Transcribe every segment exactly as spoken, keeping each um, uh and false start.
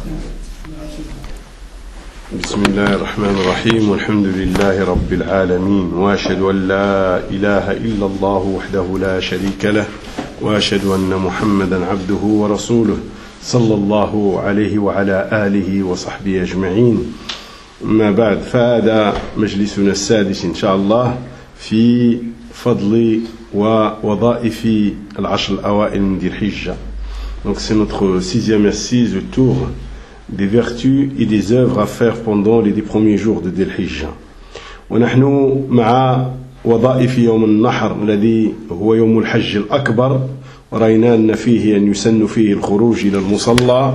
بسم الله الرحمن الرحيم والحمد لله رب العالمين وأشهد أن لا إله إلا الله وحده لا شريك له وأشهد أن محمدا عبده ورسوله صلى الله عليه وعلى آله وصحبه أجمعين. أما بعد، فهذا مجلسنا السادس إن شاء الله في فضل ووظائف العشر الأوائل من ذي الحجة. Donc c'est notre sixième assise autour des vertus et des œuvres à faire pendant les dix premiers jours de Dhul Hijjah. ونحن مع وظائف يوم النحر الذي هو يوم الحج الأكبر، ورأينا أن فيه أن يسن فيه الخروج إلى المصلى،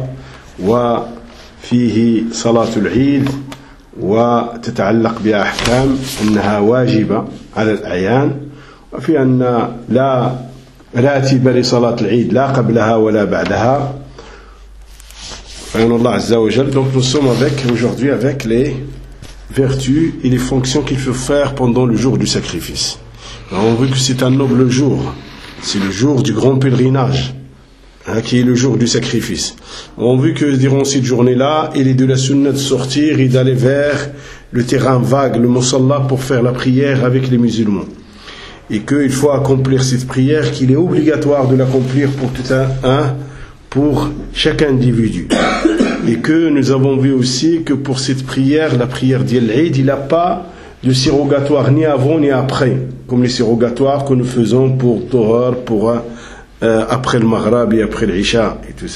وفيه صلاة العيد وتتعلق بأحكام أنها واجبة على الأعيان، وفي أن لا راتب لصلاة العيد لا قبلها ولا بعدها. Allah Azza wa Jal. Donc nous sommes avec, aujourd'hui avec les vertus et les fonctions qu'il faut faire pendant le jour du sacrifice. Alors on voit que c'est un noble jour, c'est le jour du grand pèlerinage, hein, qui est le jour du sacrifice. On voit que durant cette journée-là, il est de la sunna de sortir et d'aller vers le terrain vague, le musalla, pour faire la prière avec les musulmans. Et qu'il faut accomplir cette prière, qu'il est obligatoire de l'accomplir pour tout un, un pour chaque individu. Et que nous avons vu aussi que pour cette prière, la prière d'Il Eid, il n'y a pas de surrogatoire ni avant ni après, comme les surrogatoires que nous faisons pour Tohar, pour euh, après le Maghrib et après l'Isha et tout ça.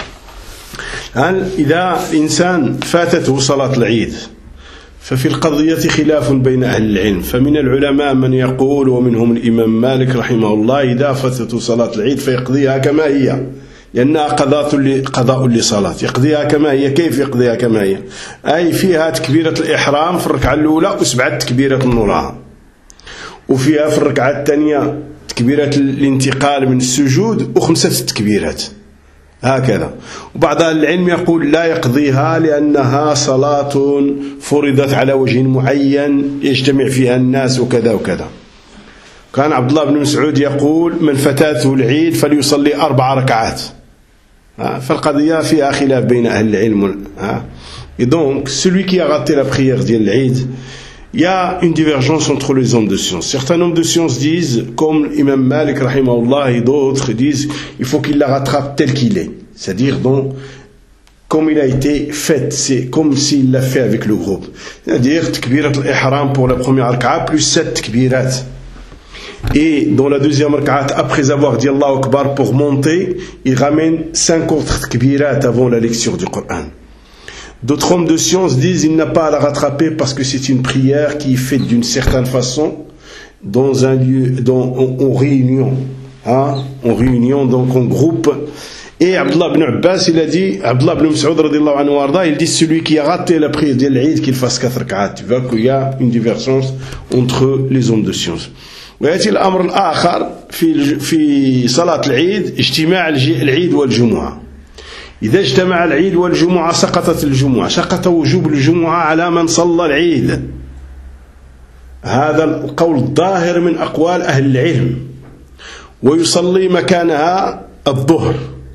إذا الإنسان فاتته صلاة العيد ففي القضية خلاف بين أهل العلم، فمن العلماء من يقول ومنهم الإمام مالك رحمه الله إذا فاتته صلاة العيد فيقضيها كما هي، لأنها قضاء قضاء لصلاة، يقضيها كما هي. كيف يقضيها كما هي؟ أي فيها تكبيرة الإحرام في الركعة الأولى وسبعة تكبيرة النورها، وفيها في الركعة الثانية تكبيرة الانتقال من السجود وخمسة تكبيرات هكذا. وبعض أهل العلم يقول لا يقضيها لأنها صلاة فرضت على وجه معين يجتمع فيها الناس وكذا وكذا. كان عبد الله بن مسعود يقول من فاتته العيد فليصلي أربع ركعات. فالقضية فيها خلاف بين أهل العلم. Et donc, celui qui a raté la prière d'Il Eid, il y a une divergence entre les hommes de science. Certains hommes de science disent, comme Imam Malik rahimahullah et d'autres disent, il faut qu'il la rattrape tel qu'il est. C'est-à-dire, donc, comme il a été fait, c'est comme s'il l'a fait avec le groupe. C'est-à-dire, takbirat al-ihram pour la première rak'a, plus sept takbirat. Et dans la deuxième rak'at, après avoir dit Allahu Akbar pour monter, il ramène cinquante takbirat avant la lecture du Coran. D'autres hommes de science disent qu'il n'a pas à la rattraper parce que c'est une prière qui est faite d'une certaine façon dans un lieu, dans, en, en réunion, hein, en réunion, donc en groupe. Et Abdullah ibn Abbas, il a dit, Abdullah ibn Mas'ud radiyallahu anhu warda, il dit celui qui a raté la prière d'Il Eid qu'il fasse quatre rak'at. Tu vois qu'il y a une divergence entre les hommes de science. ويأتي الأمر الآخر في في صلاة العيد اجتماع العيد والجمعة. إذا اجتمع العيد والجمعة سقطت الجمعة، سقط وجوب الجمعة على من صلى العيد. هذا القول الظاهر من أقوال أهل العلم، ويصلي مكانها الظهر.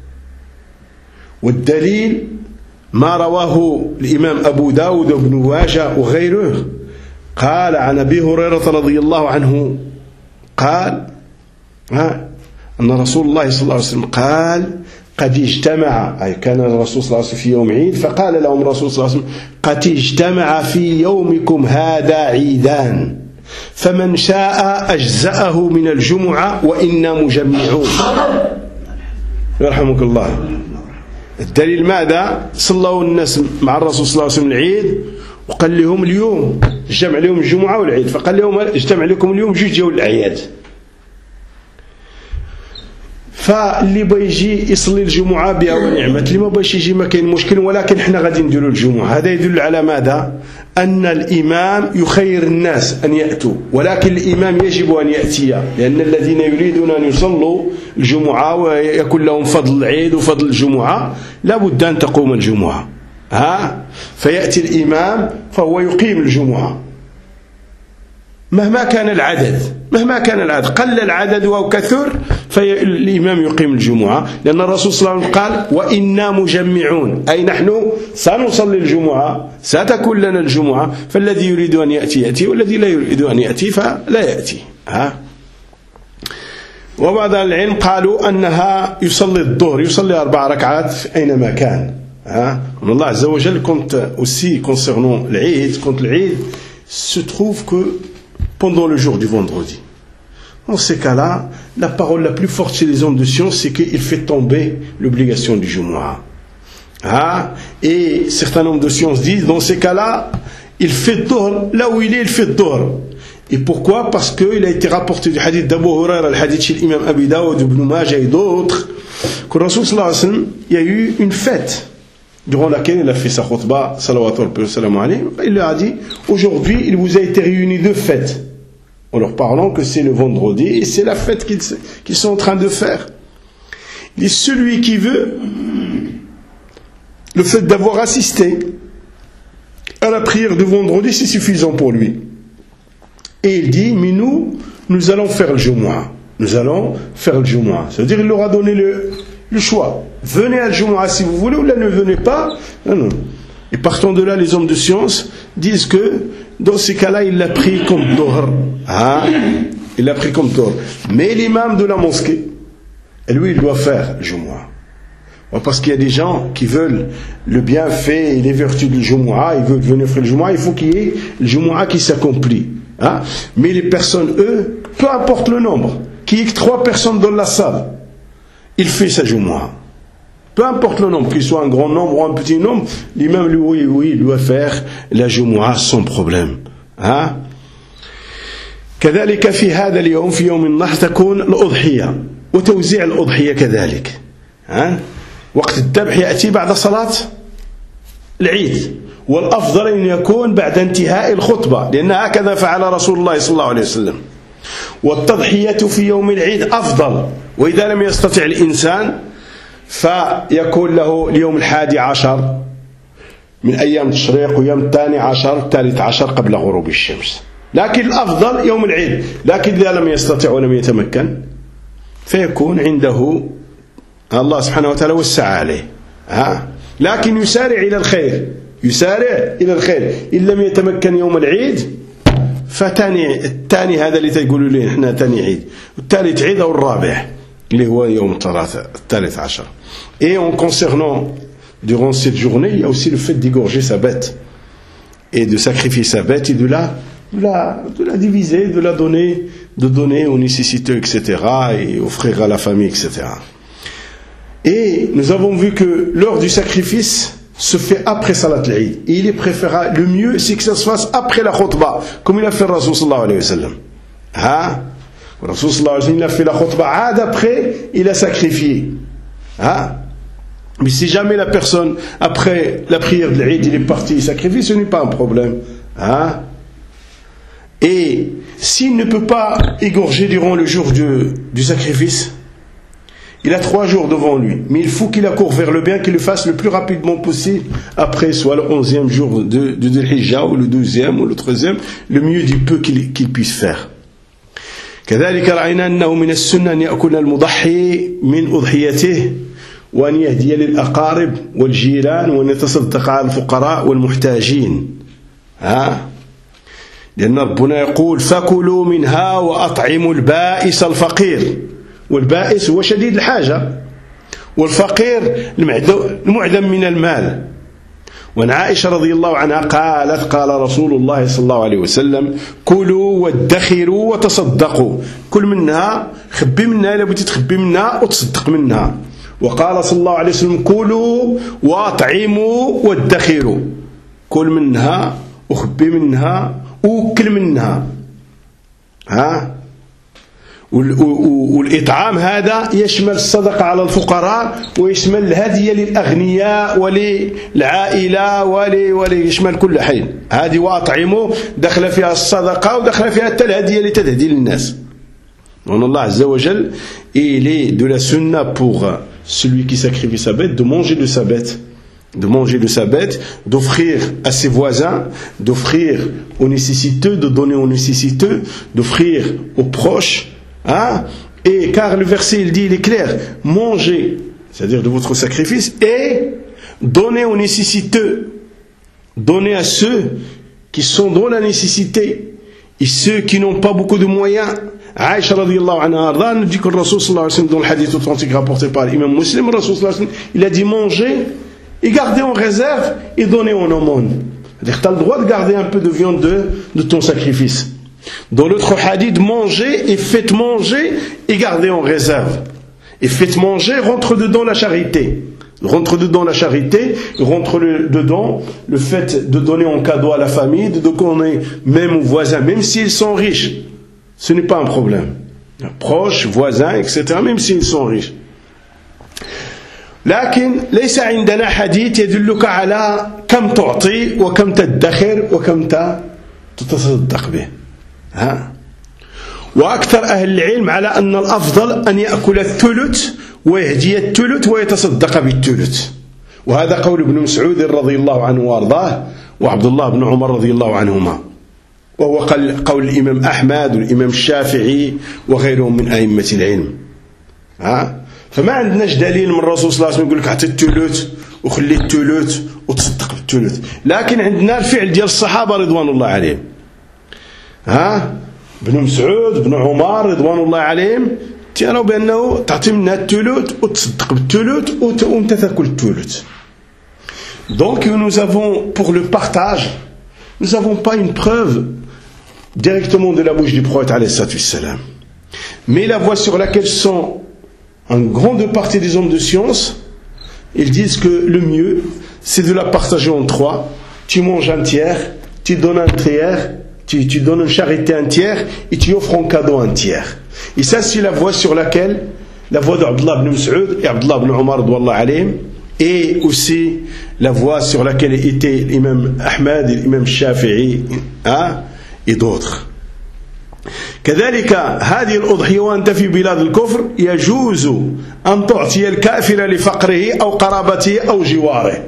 والدليل ما رواه الإمام أبو داود وابن ماجه وغيره، قال عن أبي هريرة رضي الله عنه قال ها أن رسول الله صلى الله عليه وسلم قال قد اجتمع، أي كان الرسول صلى الله عليه وسلم في يوم عيد فقال لهم الرسول صلى الله عليه وسلم قد اجتمع في يومكم هذا عيدان فمن شاء أجزأه من الجمعة وإنا مجمعون. يرحمك الله. الدليل ماذا؟ صلوا الناس مع الرسول صلى الله عليه وسلم العيد وقال لهم اليوم اجتمع لهم الجمعة والعيد، فقال لهم اجتمع لكم اليوم جوج ديال الأعياد. فاللي بيجي يصلي الجمعة بها ونعمت، اللي ما باش يجي ما كاين مشكل، ولكن احنا غادي نديروا الجمعة. هذا يدل على ماذا؟ أن الإمام يخير الناس أن يأتوا، ولكن الإمام يجب أن يأتي، لأن الذين يريدون أن يصلوا الجمعة ويكون لهم فضل العيد وفضل الجمعة لا بد أن تقوم الجمعة. ها فيأتي الإمام فهو يقيم الجمعة مهما كان العدد، مهما كان العدد، قل العدد أو كثر، فالإمام يقيم الجمعة، لأن الرسول صلى الله عليه وسلم قال وإنا مجمعون، أي نحن سنصلي الجمعة، ستكون لنا الجمعة، فالذي يريد أن يأتي يأتي، والذي لا يريد أن يأتي فلا يأتي. ها. وبعض العلم قالوا أنها يصلي الظهر، يصلي أربع ركعات أينما كان. Hein? Allah Azza wa Jal compte aussi concernant l'Eid, quand l'Eid se trouve que pendant le jour du vendredi. Dans ces cas-là, la parole la plus forte chez les hommes de science, c'est qu'il fait tomber l'obligation du Jumu'ah. Hein? Et certains hommes de science disent, dans ces cas-là, il fait Dhuhr, là où il est, il fait Dhuhr. Et pourquoi? Parce qu'il a été rapporté du hadith d'Abu Huraira, le hadith chez l'imam Abi Dawud, Ibn Majah et d'autres, que le Rasul sallallahu alayhi wa sallam, il y a eu une fête durant laquelle il a fait sa khutbah, salawatu wa salam alayhi. Il leur a dit, aujourd'hui, il vous a été réuni deux fêtes, en leur parlant que c'est le vendredi et c'est la fête qu'ils, qu'ils sont en train de faire. Il dit, celui qui veut, le fait d'avoir assisté à la prière de vendredi, c'est suffisant pour lui. Et il dit, mais nous, nous allons faire le Jumu'ah. Nous allons faire le Jumu'ah. C'est-à-dire, il leur a donné le, le choix. Venez à Jumu'ah si vous voulez, ou là ne venez pas. Non, non. Et partant de là, les hommes de science disent que dans ces cas-là, il l'a pris comme Dhuhr. Ah, il l'a pris comme Dhuhr. Mais l'imam de la mosquée, lui, il doit faire Jumu'ah. Parce qu'il y a des gens qui veulent le bienfait et les vertus du Jumu'ah, ils veulent venir faire le Jumu'ah, il faut qu'il y ait le Jumu'ah qui s'accomplit. Hein? Mais les personnes, eux, peu importe le nombre, qu'il y ait que trois personnes dans la salle, il fait sa Jumu'ah. Peu importe le nombre, qu'il soit un grand nombre ou un petit nombre, l'imam, lui, oui, oui, il doit faire la Jumu'ah sans problème. Hein? كذلك في هذا اليوم في يوم النحر تكون الأضحية وتوزيع الأضحية كذلك. ها؟ وقت الذبح يأتي بعد صلاة العيد، والأفضل أن يكون بعد انتهاء الخطبة، لأن هكذا فعل رسول الله صلى الله عليه وسلم. والتضحية في يوم العيد أفضل، وإذا لم يستطع الإنسان فيكون له اليوم الحادي عشر من أيام التشريق ويوم الثاني عشر الثالث عشر قبل غروب الشمس، لكن الأفضل يوم العيد. لكن إذا لم يستطع ولم يتمكن فيكون عنده الله سبحانه وتعالى وسع عليه. ها؟ لكن يسارع إلى الخير، يسارع إلى الخير. إن لم يتمكن يوم العيد فتاني الثاني هذا اللي تقولوا لي احنا ثاني عيد، والثالث عيد أو الرابع اللي هو يوم الثلاثة الثالث عشر. Et en concernant durant cette journée, il y a aussi le fait d'égorger sa bête et de sacrifier sa bête et de la de la, de la diviser, de la donner, de donner aux nécessiteux, et cetera, et offrir à la famille, et cetera. Et nous avons vu que l'heure du sacrifice se fait après Salat al-Eid. Et il est préférable, le mieux c'est que ça se fasse après la khutbah, comme il a fait le Rasul sallallahu alayhi wa sallam. Hein? Le Rasul sallallahu alayhi wa sallam, il a fait la khutbah, ad après, il a sacrifié. Hein? Mais si jamais la personne, après la prière de l'Eid, il est parti, il sacrifie, ce n'est pas un problème. Hein? Et s'il ne peut pas égorger durant le jour du, du sacrifice, il a trois jours devant lui, mais il faut qu'il accourt vers le bien, qu'il le fasse le plus rapidement possible, après soit le onzième jour de, de Dhul Hijjah, ou le douzième, ou le treizième, le mieux du peu qu'il, qu'il puisse faire. كذلك رأينا أنه من السنة أن يأكل المضحي من أضحيته وأن يهدي للأقارب والجيران وأن يتصدق على الفقراء والمحتاجين. ها؟ لأن ربنا يقول فكلوا منها وأطعموا البائس الفقير، والبائس هو شديد الحاجة، والفقير المعدم من المال. وعن عائشة رضي الله عنها قالت قال رسول الله صلى الله عليه وسلم كلوا وادخروا وتصدقوا، كل منها خبي منها إلا بغيتي تخبي منها وتصدق منها. وقال صلى الله عليه وسلم كلوا وأطعموا وادخروا، كل منها وخبي منها وكل منها. ها؟ والإطعام هذا يشمل الصدقة على الفقراء، ويشمل الهدية للأغنياء وللعائلة ويشمل كل حين. هذه وأطعموا دخل فيها الصدقة ودخل فيها حتى الهدية لتهدي للناس. Donc Allah Azza wa Jal, il est de la sunna pour celui qui sacrifie sa bête de manger de sa bête, de manger de sa bête, d'offrir à ses voisins, d'offrir aux nécessiteux, de donner aux nécessiteux, d'offrir aux proches. Hein? Et car le verset il dit, il est clair, mangez, c'est-à-dire de votre sacrifice, et donnez aux nécessiteux, donnez à ceux qui sont dans la nécessité, et ceux qui n'ont pas beaucoup de moyens. Aïcha radiyallahu anha nous dit que le Rasul sallallahu alayhi wa sallam, dans le hadith authentique rapporté par l'imam Muslim, le Rasul sallallahu alayhi wa sallam, il a dit mangez et gardez en réserve et donnez en aumône. C'est-à-dire que tu as le droit de garder un peu de viande de, de ton sacrifice. Dans l'autre hadith, mangez et faites manger et gardez en réserve. Et faites manger, rentre dedans la charité. Rentre dedans la charité, rentre le, dedans le fait de donner en cadeau à la famille, de donner même aux voisins, même s'ils sont riches. Ce n'est pas un problème. Proches, voisins, et cetera, même s'ils sont riches. لكن ليس عندنا حديث يدلك على كم تعطي وكم تدخر وكم تتصدق به. ها؟ وأكثر أهل العلم على أن الأفضل أن يأكل الثلث ويهدي الثلث ويتصدق بالثلث. وهذا قول ابن مسعود رضي الله عنه وارضاه وعبد الله بن عمر رضي الله عنهما، وهو قول الإمام أحمد والإمام الشافعي وغيرهم من أئمة العلم. ها؟ فما عندناش دليل من الرسول صلى الله عليه وسلم يقول لك اعطي الثلث وخلي الثلث وتصدق بالثلث، لكن عندنا الفعل ديال الصحابة رضوان الله عليهم. ها؟ ابن مسعود ابن عمر رضوان الله عليهم تيروا بأنه تعطي منها الثلث وتصدق بالثلث وأنت تأكل الثلث. Donc nous avons, pour le partage, nous n'avons pas une preuve directement de la bouche du prophète alayhi salatu wassalam. Mais la voie sur laquelle sont une grande partie des hommes de science, ils disent que le mieux, c'est de la partager en trois. Tu manges un tiers, tu donnes un tiers, tu, tu donnes une charité un tiers, et tu offres en cadeau un tiers. Et ça, c'est la voie sur laquelle, la voie d'Abdullah ibn Mas'ud et Abdullah ibn Umar, et aussi la voie sur laquelle étaient l'imam Ahmad et l'imam Shafi'i, hein, et d'autres. كذلك هذه الأضحية وأنت في بلاد الكفر يجوز أن تعطي الكافر لفقره أو قرابته أو جواره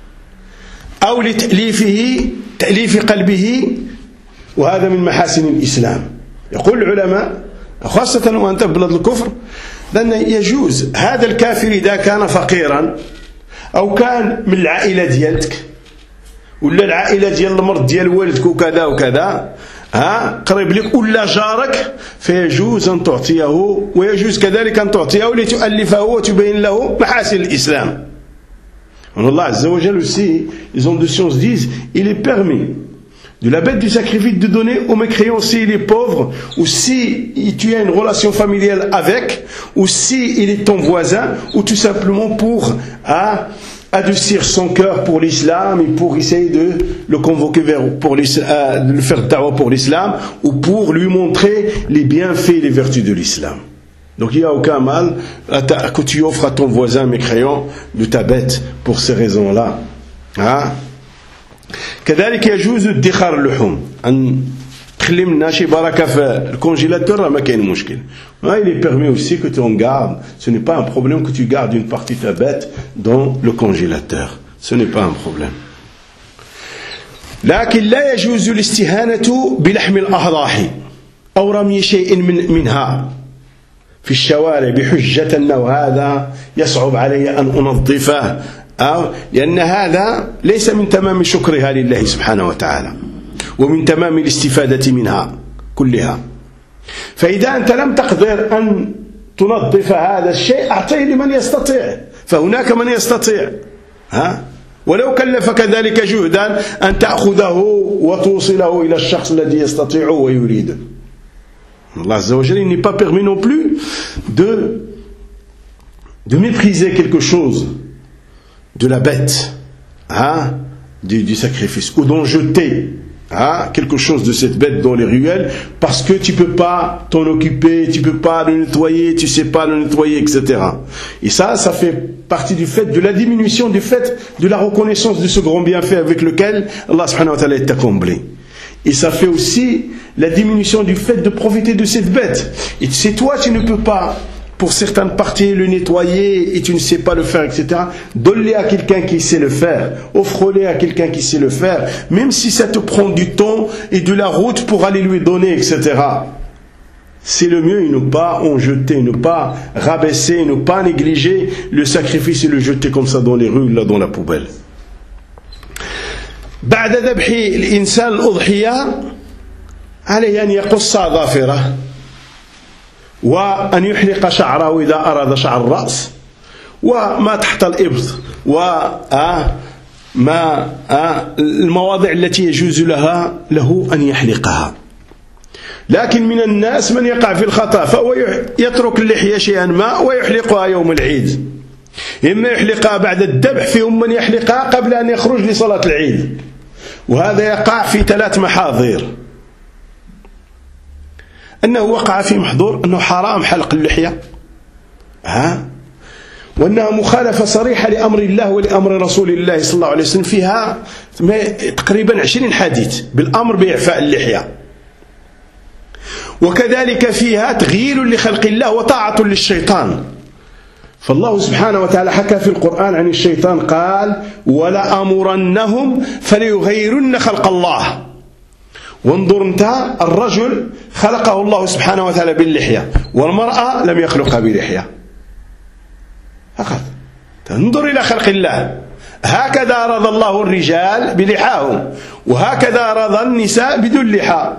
أو لتأليفه تأليف قلبه، وهذا من محاسن الإسلام. يقول العلماء خاصة وأنت في بلاد الكفر لأن يجوز هذا الكافر إذا كان فقيرا أو كان من العائلة ديالك ولا العائلة ديال المرض ديال والدك وكذا وكذا، ها قريب لك ولا جارك، فيجوز أن تعطيه، ويجوز كذلك أن تعطيه لتؤلفه وتبين له محاسن الإسلام. Allah Azza wa Jalla aussi, les hommes de science disent, il est permis de la bête du sacrifice de donner aux mécréants s'il est pauvre, ou si tu as une relation familiale avec, ou si il est ton voisin, ou tout simplement pour à, adoucir son cœur pour l'islam et pour essayer de le convoquer vers, pour euh, de le faire da'wa pour l'islam, ou pour lui montrer les bienfaits et les vertus de l'islam. Donc il n'y a aucun mal que tu offres à ton voisin mécréant de ta bête pour ces raisons-là. Hein? كذلك يجوز ادخار اللحوم، أن تخلي منها شي بركة في الكونجيلاتور راه ما كاين مشكل. Il est permis aussi que tu en gardes. Ce n'est pas un problème que tu gardes une partie de ta bête dans le congélateur. Ce n'est pas un problème. لكن لا يجوز الاستهانة بلحم الأضاحي أو رمي شيء من منها في الشوارع بحجة أنه هذا يصعب علي أن أنظفه، أو لأن هذا ليس من تمام شكرها لله سبحانه وتعالى ومن تمام الاستفادة منها كلها. فإذا أنت لم تقدر أن تنظف هذا الشيء أعطيه لمن يستطيع، فهناك من يستطيع، ها؟ ولو كلفك ذلك جهدا أن تأخذه وتوصله إلى الشخص الذي يستطيع ويريد. Allah Azza wa Jalla, il n'est pas permis non plus de, de mépriser quelque chose de la bête, hein, du, du sacrifice, ou d'en jeter, hein, quelque chose de cette bête dans les ruelles, parce que tu ne peux pas t'en occuper, tu ne peux pas le nettoyer, tu ne sais pas le nettoyer, et cetera. Et ça, ça fait partie du fait de la diminution du fait de la reconnaissance de ce grand bienfait avec lequel Allah subhanahu wa ta'ala t'a comblé. Et ça fait aussi la diminution du fait de profiter de cette bête. Et c'est toi, tu ne peux pas, pour certaines parties, le nettoyer et tu ne sais pas le faire, et cetera. Donne-les à quelqu'un qui sait le faire. Offre-les à quelqu'un qui sait le faire. Même si ça te prend du temps et de la route pour aller lui donner, et cetera. c'est le mieux, et ne pas en jeter, ne pas rabaisser, ne pas négliger le sacrifice et le jeter comme ça dans les rues, là dans la poubelle. بعد ذبح الإنسان الأضحية عليه أن يقص ظافره وأن يحلق شعره إذا أراد شعر الرأس وما تحت الإبط وما المواضع التي يجوز لها له أن يحلقها. لكن من الناس من يقع في الخطأ فهو يترك اللحية شيئا ما ويحلقها يوم العيد، إما يحلقها بعد الذبح، فيهم من يحلقها قبل أن يخرج لصلاة العيد، وهذا يقع في ثلاث محاضر: أنه وقع في محظور أنه حرام حلق اللحية، ها، وأنها مخالفة صريحة لأمر الله ولأمر رسول الله صلى الله عليه وسلم، فيها تقريبا عشرين حديث بالأمر بإعفاء اللحية، وكذلك فيها تغيير لخلق الله وطاعة للشيطان. فالله سبحانه وتعالى حكى في القرآن عن الشيطان قال: ولأمرنهم فليغيرن خلق الله. وانظر انت، الرجل خلقه الله سبحانه وتعالى باللحية، والمرأة لم يخلقها بلحية فقط. انظر إلى خلق الله، هكذا أراد الله الرجال بلحاهم، وهكذا أراد النساء بدون لحى.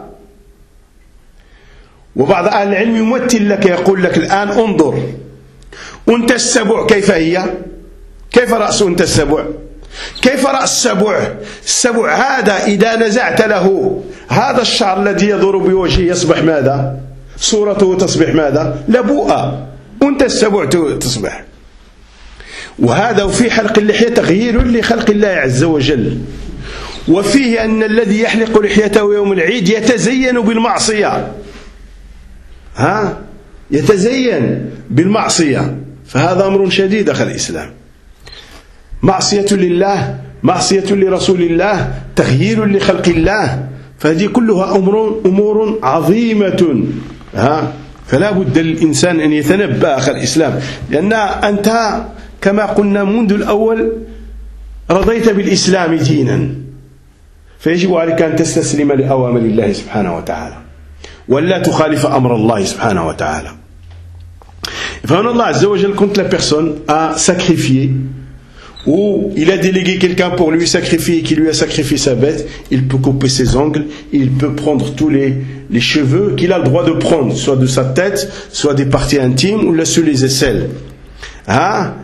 وبعض أهل العلم يمثل لك، يقول لك الآن انظر أنت السبع كيف هي؟ كيف رأس أنت السبع؟ كيف رأس السبع؟ السبع هذا إذا نزعت له هذا الشعر الذي يدور بوجهه يصبح ماذا؟ صورته تصبح ماذا؟ لبوءة. أنت السبع تصبح. وهذا وفي حلق اللحية تغيير لخلق الله عز وجل، وفيه أن الذي يحلق لحيته يوم العيد يتزين بالمعصية، ها، يتزين بالمعصية، فهذا أمر شديد أخي الإسلام. معصية لله، معصية لرسول الله، تغيير لخلق الله، فهذه كلها أمور أمور عظيمة، ها، فلا بد للإنسان أن يتنبأ أخي الإسلام، لأن أنت كما قلنا منذ الأول رضيت بالإسلام دينا، فيجب عليك أن تستسلم لأوامر الله سبحانه وتعالى ولا تخالف أمر الله سبحانه وتعالى. فهنا الله عز وجل quand la personne a sacrifié ou il a délégué quelqu'un pour lui sacrifier, qui lui a sacrifié sa bête, il peut couper ses ongles, il peut prendre tous les, les cheveux qu'il a le droit de prendre, soit de sa tête, soit des parties intimes, ou là sur les aisselles. Hein?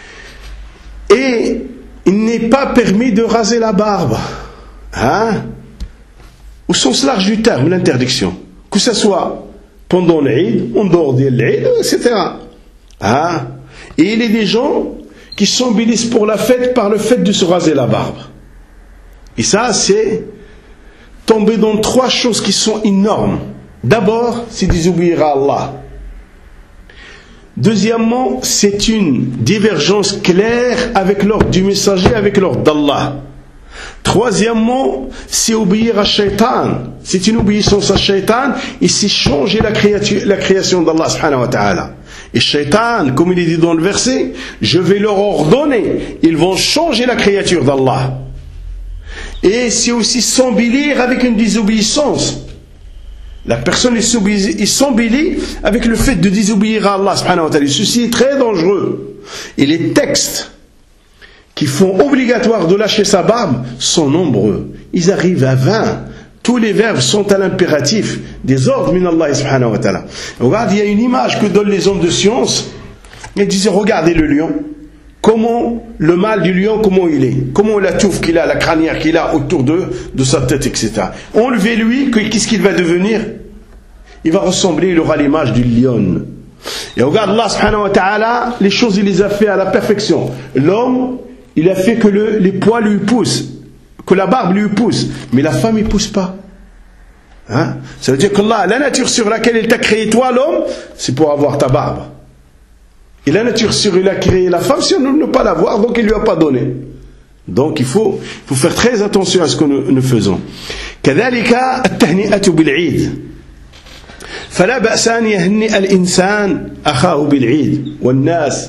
Et il n'est pas permis de raser la barbe. Hein? Au sens large du terme, l'interdiction. Que ce soit pendant l'Eid, en dehors de l'Eid, et cetera. Hein? Et il y a des gens qui s'embellissent pour la fête par le fait de se raser la barbe. Et ça, c'est tomber dans trois choses qui sont énormes. D'abord, c'est désobéir à Allah. Deuxièmement, c'est une divergence claire avec l'ordre du messager, avec l'ordre d'Allah. Troisièmement, c'est obéir à Shaitan. C'est une obéissance à Shaitan et c'est changer la création, la création d'Allah subhanahu wa ta'ala. Et Shaitan, comme il est dit dans le verset, je vais leur ordonner, ils vont changer la créature d'Allah. Et c'est aussi s'embellir avec une désobéissance. La personne est s'embellit avec le fait de désobéir à Allah subhanahu wa ta'ala. Ceci est très dangereux. Et les textes qui font obligatoire de lâcher sa barbe sont nombreux. Ils arrivent à vingt. Tous les verbes sont à l'impératif des ordres min Allah subhanahu wa ta'ala. Regarde, il y a une image que donnent les hommes de science. Ils disent, regardez le lion. Comment le mâle du lion, comment il est, comment la touffe qu'il a, la crinière qu'il a autour de, de sa tête, et cetera. Enlevez-lui, qu'est-ce qu'il va devenir? Il va ressembler, il aura l'image du lion. Et regarde, Allah subhanahu wa ta'ala, les choses il les a fait à la perfection. L'homme, il a fait que le, les poils lui poussent, que la barbe lui pousse, mais la femme il pousse pas. Hein? Ça veut dire que Allah, la nature sur laquelle il t'a créé toi l'homme, c'est pour avoir ta barbe. Et la nature sur laquelle il a créé la femme, c'est ne pas l'avoir, donc il lui a pas donné. Donc il faut, il faut faire très attention à ce que nous, nous faisons. كذلك التهنئة بالعيد. فلا بأس أن يهنئ الإنسان أخاه بالعيد والناس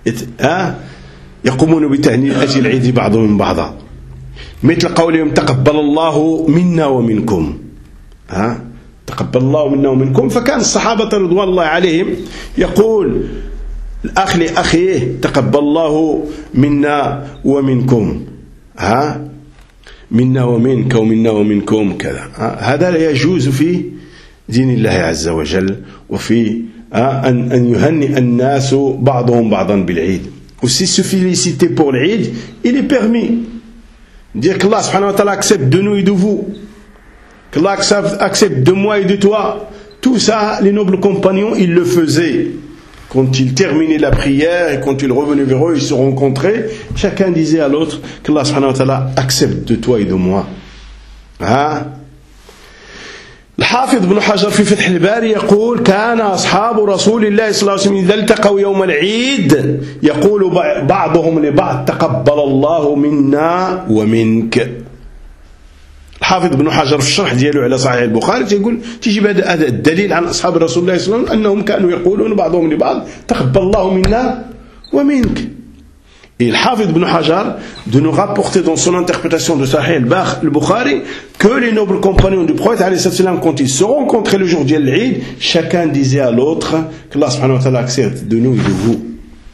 يقومون بتهنئة العيد بعضهم بعضا. مثل قولهم تقبل الله منا ومنكم. ها تقبل الله منا ومنكم. فكان الصحابة رضوان الله عليهم يقول الأخ لأخيه تقبل الله منا ومنكم، ها منا ومنك ومنا ومنكم كذا. هذا لا يجوز في دين الله عز وجل، وفي أن أن يهنئ الناس بعضهم بعضا بالعيد. Aussi se féliciter pour l'Eid, il est permis. Dire que Allah subhanahu wa ta'ala accepte de nous et de vous, que Allah accepte de moi et de toi. Tout ça, les nobles compagnons, ils le faisaient. Quand ils terminaient la prière et quand ils revenaient vers eux, ils se rencontraient, chacun disait à l'autre que Allah subhanahu wa ta'ala accepte de toi et de moi. Hein? الحافظ بن حجر في فتح الباري يقول كان أصحاب رسول الله صلى الله عليه وسلم إذا التقوا يوم العيد يقول بعضهم لبعض تقبل الله منا ومنك. الحافظ بن حجر في الشرح ديالو على صحيح البخاري يقول تجيب هذا الدليل عن أصحاب رسول الله صلى الله عليه وسلم أنهم كانوا يقولون بعضهم لبعض تقبل الله منا ومنك. Et le Hafid ibn Hajar de nous rapporter dans son interprétation de Sahih al-Bukhari que les nobles compagnons du prophète quand ils se rencontraient le jour d'Eid al-Eid, chacun disait à l'autre que Allah subhanahu wa ta'ala accepte de nous et de vous.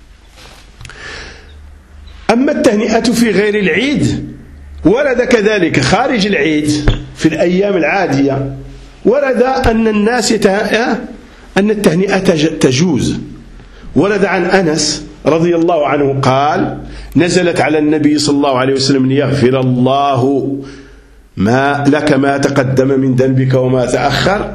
أما التهنئة في غير العيد ورد كذلك خارج العيد في الأيام العادية، ورد أن الناس يتهنئ أن التهنئة تجوز. ورد عن أنس رضي الله عنه قال نزلت على النبي صلى الله عليه وسلم ليغفر الله ما لك ما تقدم من ذنبك وما تأخر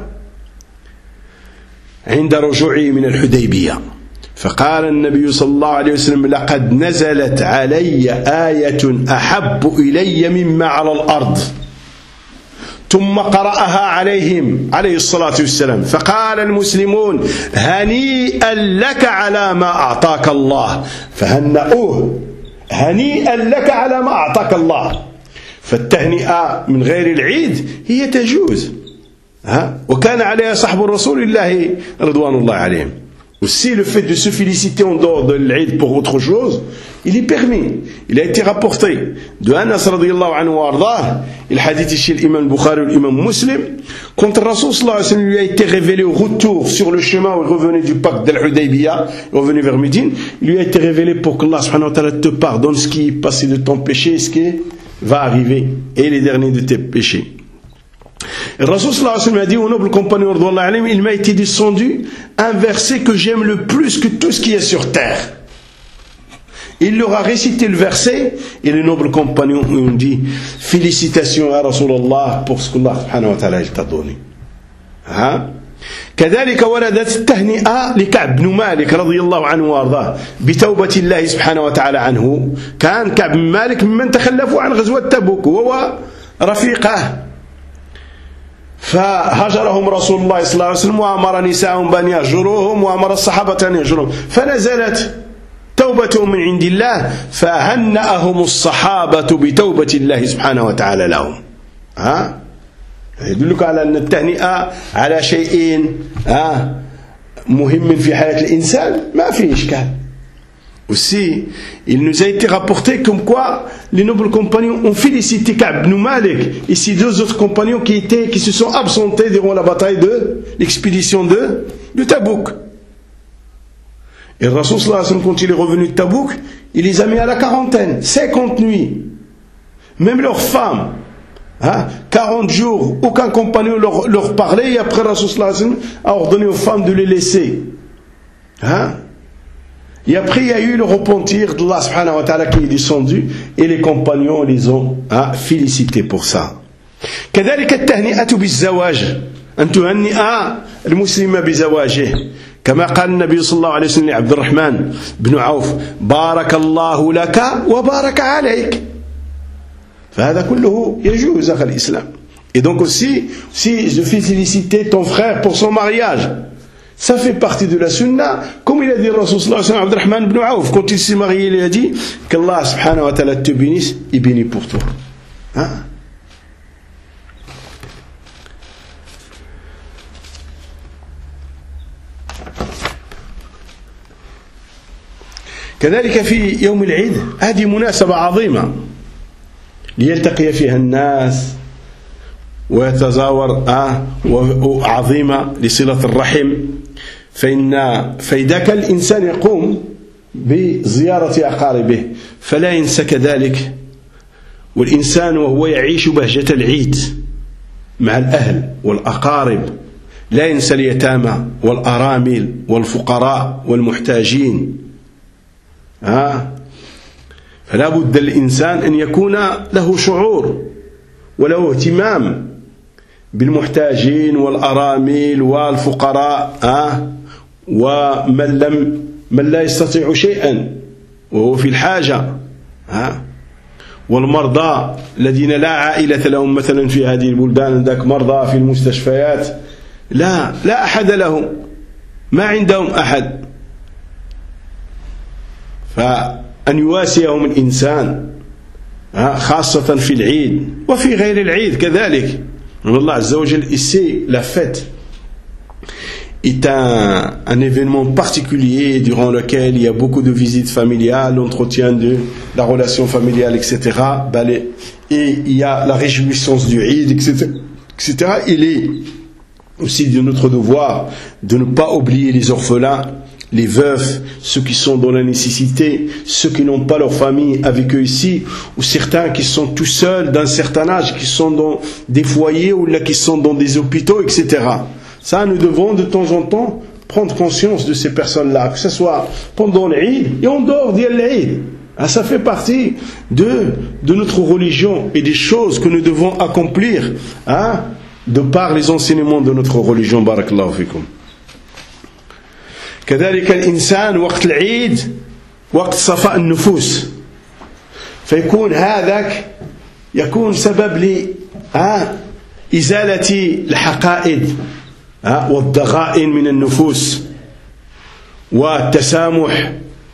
عند رجوعه من الحديبية، فقال النبي صلى الله عليه وسلم لقد نزلت علي آية أحب إلي مما على الأرض، ثم قرأها عليهم عليه الصلاة والسلام فقال المسلمون هنيئا لك على ما أعطاك الله، فهنأوه هنيئا لك على ما أعطاك الله. فالتهنئة من غير العيد هي تجوز، ها وكان عليها صحب رسول الله رضوان الله عليهم. Aussi le fait de se féliciter en dehors de l'Eid pour autre chose, il est permis. Il a été rapporté de Anas radiyallahu anhu wa ardah, il hadith chez l'imam Bukhari et l'imam Muslim, quand le Rasul sallallahu alayhi wa sallam lui a été révélé au retour sur le chemin où il revenait du pacte d'Al-Hudaybiyah, il revenait vers Médine, il lui a été révélé pour que Allah subhanahu wa ta'ala te pardonne ce qui est passé de ton péché, ce qui va arriver, et les derniers de tes péchés. Le Rasul sallallahu alayhi wa sallam a dit au noble compagnon radiyallahu anhu, il m'a été descendu un verset que j'aime le plus que tout ce qui est sur terre. Il leur a récité le verset et les nobles compagnons ont dit félicitations à Rasulallah pour ce que Allah subhanahu wa ta'ala t'a donné. ها كذلك وردت التهنئة لكعب بن مالك رضي الله عنه وارضاه بتوبة الله سبحانه وتعالى عنه. كان كعب بن مالك ممن تخلفوا عن غزوة تبوك وهو رفيقه، فهجرهم رسول الله صلى الله عليه وسلم وأمر نساءهم بأن يهجروهم وأمر الصحابة أن يهجروهم، فنزلت توبتهم من عند الله فهنأهم الصحابة بتوبة الله سبحانه وتعالى لهم. ها يدلك على أن التهنئة على شيء ها مهم في حياة الإنسان ما في إشكال. Aussi, il nous a été rapporté comme quoi les nobles compagnons ont félicité Ka'b ibn Malik et ces deux autres compagnons qui, étaient, qui se sont absentés durant la bataille de l'expédition de, de Tabouk. Et le Rasul sallallahu alayhi wa sallam, quand il est revenu de Tabouk, il les a mis à la quarantaine, cinquante nuits. Même leurs femmes, hein, quarante jours, aucun compagnon leur, leur parlait, et après le Rasul sallallahu alayhi wa sallam a ordonné aux femmes de les laisser. Hein? Et après il y a eu le repentir d'Allah subhanahu wa ta'ala qui est descendu et les compagnons les ont hein, félicités pour ça. كذلك التهنئة بالزواج أن تهنئ المسلم بزواجه كما قال النبي صلى الله عليه وسلم لعبد الرحمن بن عوف بارك الله لك وبارك عليك. فهذا كله يجوز أخي الإسلام. Et donc aussi si je fais féliciter ton frère pour son mariage, ça fait partie de la sunna, comme il a dit le Rasul sallallahu alayhi wa sallam, Abdurrahman ibn Aouf, quand il s'est marié, il a dit qu'Allah subhanahu wa ta'ala te bénisse et bénit pour toi. Hein? كذلك في يوم العيد هذه مناسبة عظيمة ليلتقي فيها الناس ويتزاور آه وعظيمة لصلة الرحم. فإن فإذا كان الإنسان يقوم بزيارة أقاربه فلا ينسى كذلك، والإنسان وهو يعيش بهجة العيد مع الأهل والأقارب لا ينسى اليتامى والأرامل والفقراء والمحتاجين. ها فلا بد للإنسان أن يكون له شعور وله اهتمام بالمحتاجين والأرامل والفقراء، ها ومن لم من لا يستطيع شيئا وهو في الحاجة، ها والمرضى الذين لا عائلة لهم مثلا في هذه البلدان، ذاك مرضى في المستشفيات لا لا أحد لهم، ما عندهم أحد، فأن يواسيهم الإنسان خاصة في العيد وفي غير العيد كذلك. الله عز وجل ici la fête est un, un événement particulier durant lequel il y a beaucoup de visites familiales, l'entretien de la relation familiale, et cetera. Et il y a la réjouissance du Eid, et cetera, et cetera. Il est aussi de notre devoir de ne pas oublier les orphelins, les veufs, ceux qui sont dans la nécessité, ceux qui n'ont pas leur famille avec eux ici, ou certains qui sont tout seuls d'un certain âge, qui sont dans des foyers ou là qui sont dans des hôpitaux, et cetera. Ça, nous devons de temps en temps prendre conscience de ces personnes-là, que ce soit pendant l'Eid et en dehors de l'Eid. Ça fait partie de, de notre religion et des choses que nous devons accomplir, hein, de par les enseignements de notre religion. Barakallahu fikum. كذلك الإنسان وقت العيد وقت صفاء النفوس، فيكون هذاك يكون سبب لإزالة الحقائد والضغائن من النفوس والتسامح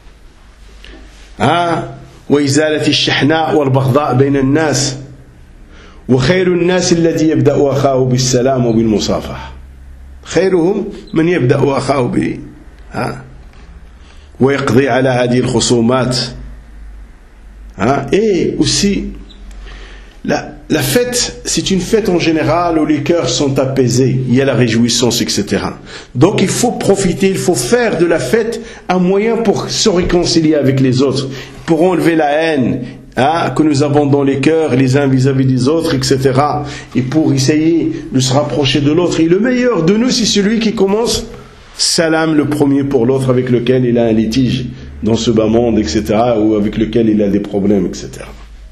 وإزالة الشحناء والبغضاء بين الناس. وخير الناس الذي يبدأ أخاه بالسلام وبالمصافحة، خيرهم من يبدأ أخاه به ها ويقضي على هذه الخصومات. ها et aussi la, la fête, c'est une fête en général où les cœurs sont apaisés, il y a la réjouissance, et cetera. Donc il faut profiter, il faut faire de la fête un moyen pour se réconcilier avec les autres, pour enlever la haine hein, que nous avons dans les cœurs les uns vis-à-vis des autres, et cetera. Et pour essayer de se rapprocher de l'autre. Et le meilleur de nous, c'est celui qui commence salam le premier pour l'autre avec lequel il a un litige dans ce bas monde, et cetera, ou avec lequel il a des problèmes, et cetera.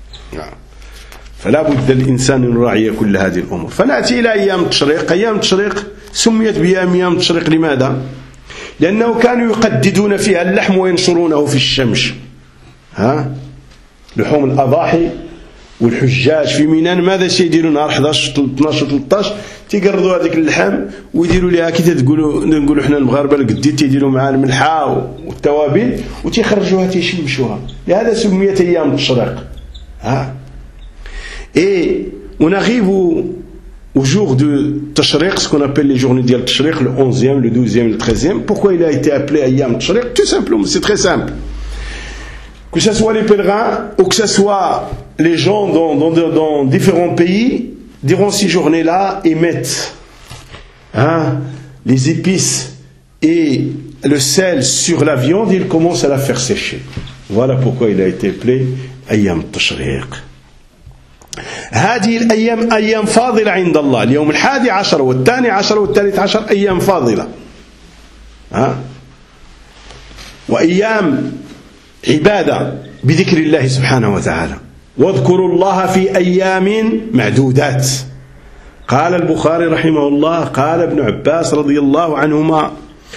فلا بد الإنسان أن يراعي كل هذه الأمور. فنأتي إلى أيام التشريق. أيام التشريق سميت بأيام التشريق لماذا؟ لأنه كانوا يقددون فيها اللحم وينشرونه في الشمس. ها لحوم الأضاحي والحجاج في ميناء ماذا سيديروا نهار إحدى عشر اثنا عشر ثلاثة عشر تيقردوا هذيك اللحم ويديروا لها كي تقولوا نقولوا احنا المغاربه القديد تيديروا معها الملحه والتوابل وتيخرجوها تيشمشوها، لهذا سميت ايام التشريق. ها et on arrive au, au jour de Tashriq, ce qu'on appelle les journées de Tashriq, le onzième, le douzième, le treizième. Pourquoi il a été appelé Ayyam Tashriq? Tout simplement, c'est très simple. Que ce soit les pèlerins ou que ce soit les gens dans, dans, dans différents pays, durant ces journées-là, ils mettent hein, les épices et le sel sur la viande et ils commencent à la faire sécher. Voilà pourquoi il a été appelé Ayyam Tashriq. هذه الأيام أيام فاضلة عند الله. اليوم الحادي عشر والثاني عشر والثالث عشر أيام فاضلة ها؟ وأيام عبادة بذكر الله سبحانه وتعالى. واذكروا الله في أيام معدودات. قال البخاري رحمه الله قال ابن عباس رضي الله عنهما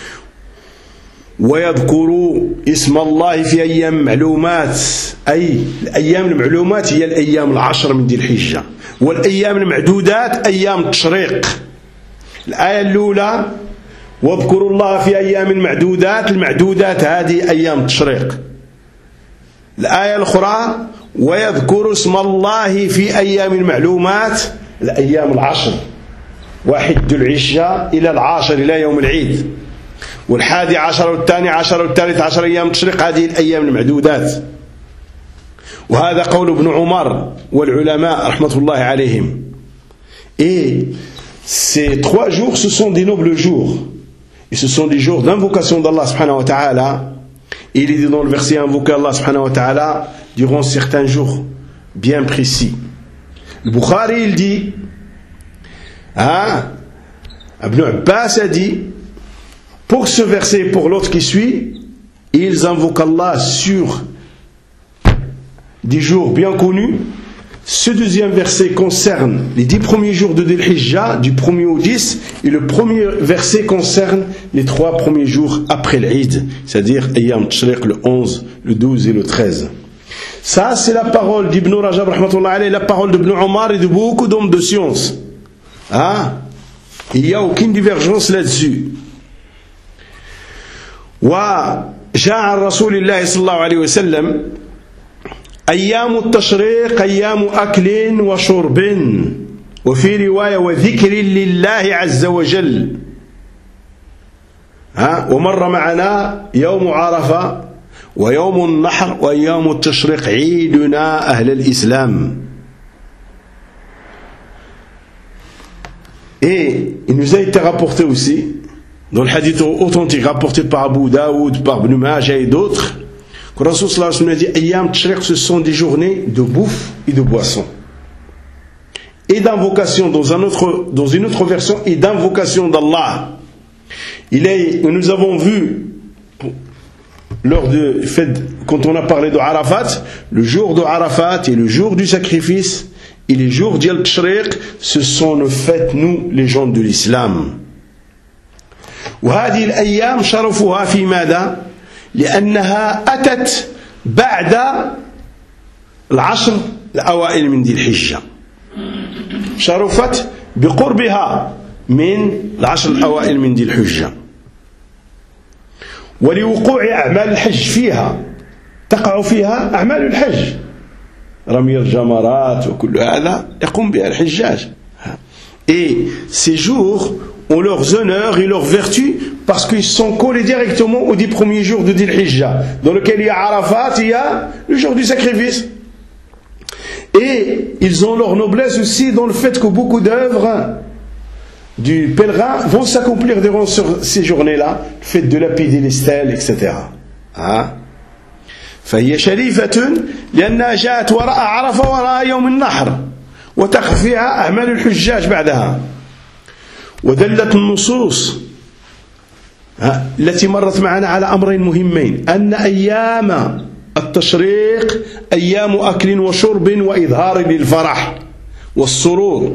ويذكروا اسم الله في أيام معلومات، أي الأيام المعلومات هي الأيام العشر من ذي الحجة، والأيام المعدودات أيام التشريق. الآية الأولى واذكروا الله في أيام معدودات، المعدودات هذه أيام التشريق. الآية الأخرى ويذكر اسم الله في أيام المعلومات، الأيام العشر، واحد ذو العشة إلى العاشر إلى يوم العيد، والحادي عشر والثاني عشر والثالث عشر أيام التشريق، هذه الأيام المعدودات. وهذا قول ابن عمر والعلماء رحمة الله عليهم. Et ces trois jours, ce sont des nobles jours. Et ce sont des jours d'invocation d'Allah subhanahu wa ta'ala. Et il est dit dans le verset invoquer Allah subhanahu wa ta'ala durant certains jours bien précis. Le Bukhari, il dit, hein, Ibn Abbas a dit, pour ce verset et pour l'autre qui suit, ils invoquent Allah sur des jours bien connus. Ce deuxième verset concerne les dix premiers jours de Dhul Hijjah, du premier au dix, et le premier verset concerne les trois premiers jours après l'Eid, c'est-à-dire Ayyam Tashriq, le onze, le douze et le treize. Ça, c'est la parole d'Ibn Rajab, rahmatullah alayhi, la parole d'Ibn Omar et de beaucoup d'hommes de science. Hein? Il n'y a aucune divergence là-dessus. Wa ja'a Rasulillah sallallahu alayhi wa sallam أيام التشريق أيام أكل وشرب وفي رواية وذكر لله عز وجل. ها ومر معنا يوم عرفة ويوم النحر وأيام التشريق عيدنا أهل الإسلام. Et il nous a été rapporté aussi dans le hadith authentique rapporté par Abu Daoud, par Ibn Majah et d'autres, que Rasul sallallahu alayhi wa sallam a dit Ayyam Tashriq, ce sont des journées de bouffe et de boisson. Et d'invocation, dans, un autre, dans une autre version, et d'invocation d'Allah. Il est, nous avons vu, lors de, fait, quand on a parlé de Arafat, le jour de Arafat et le jour du sacrifice, et les jours d'Yal Tashriq, ce sont nos fêtes, nous, les gens de l'islam. وهذه الأيام شرفها في ماذا؟ لأنها أتت بعد العشر الأوائل من ذي الحجة. شرفت بقربها من العشر الأوائل من ذي الحجة، ولوقوع أعمال الحج فيها، تقع فيها أعمال الحج، رمي الجمرات وكل هذا يقوم بها الحجاج. Et ces jours ont leurs honneurs et leurs vertus parce qu'ils sont collés directement aux dix premiers jours de Dhul Hijjah, dans lequel il y a Arafat, il y a le jour du sacrifice. Et ils ont leur noblesse aussi dans le fait que beaucoup d'œuvres du pèlerin vont s'accomplir durant ces journées-là, le fait de lapider les stèles, et cetera. Hein? فهي شريفة لأنها جاءت وراء عرفة وراء يوم النحر وتقع فيها أعمال الحجاج بعدها. ودلت النصوص التي مرت معنا على أمرين مهمين، أن أيام التشريق أيام أكل وشرب وإظهار للفرح والسرور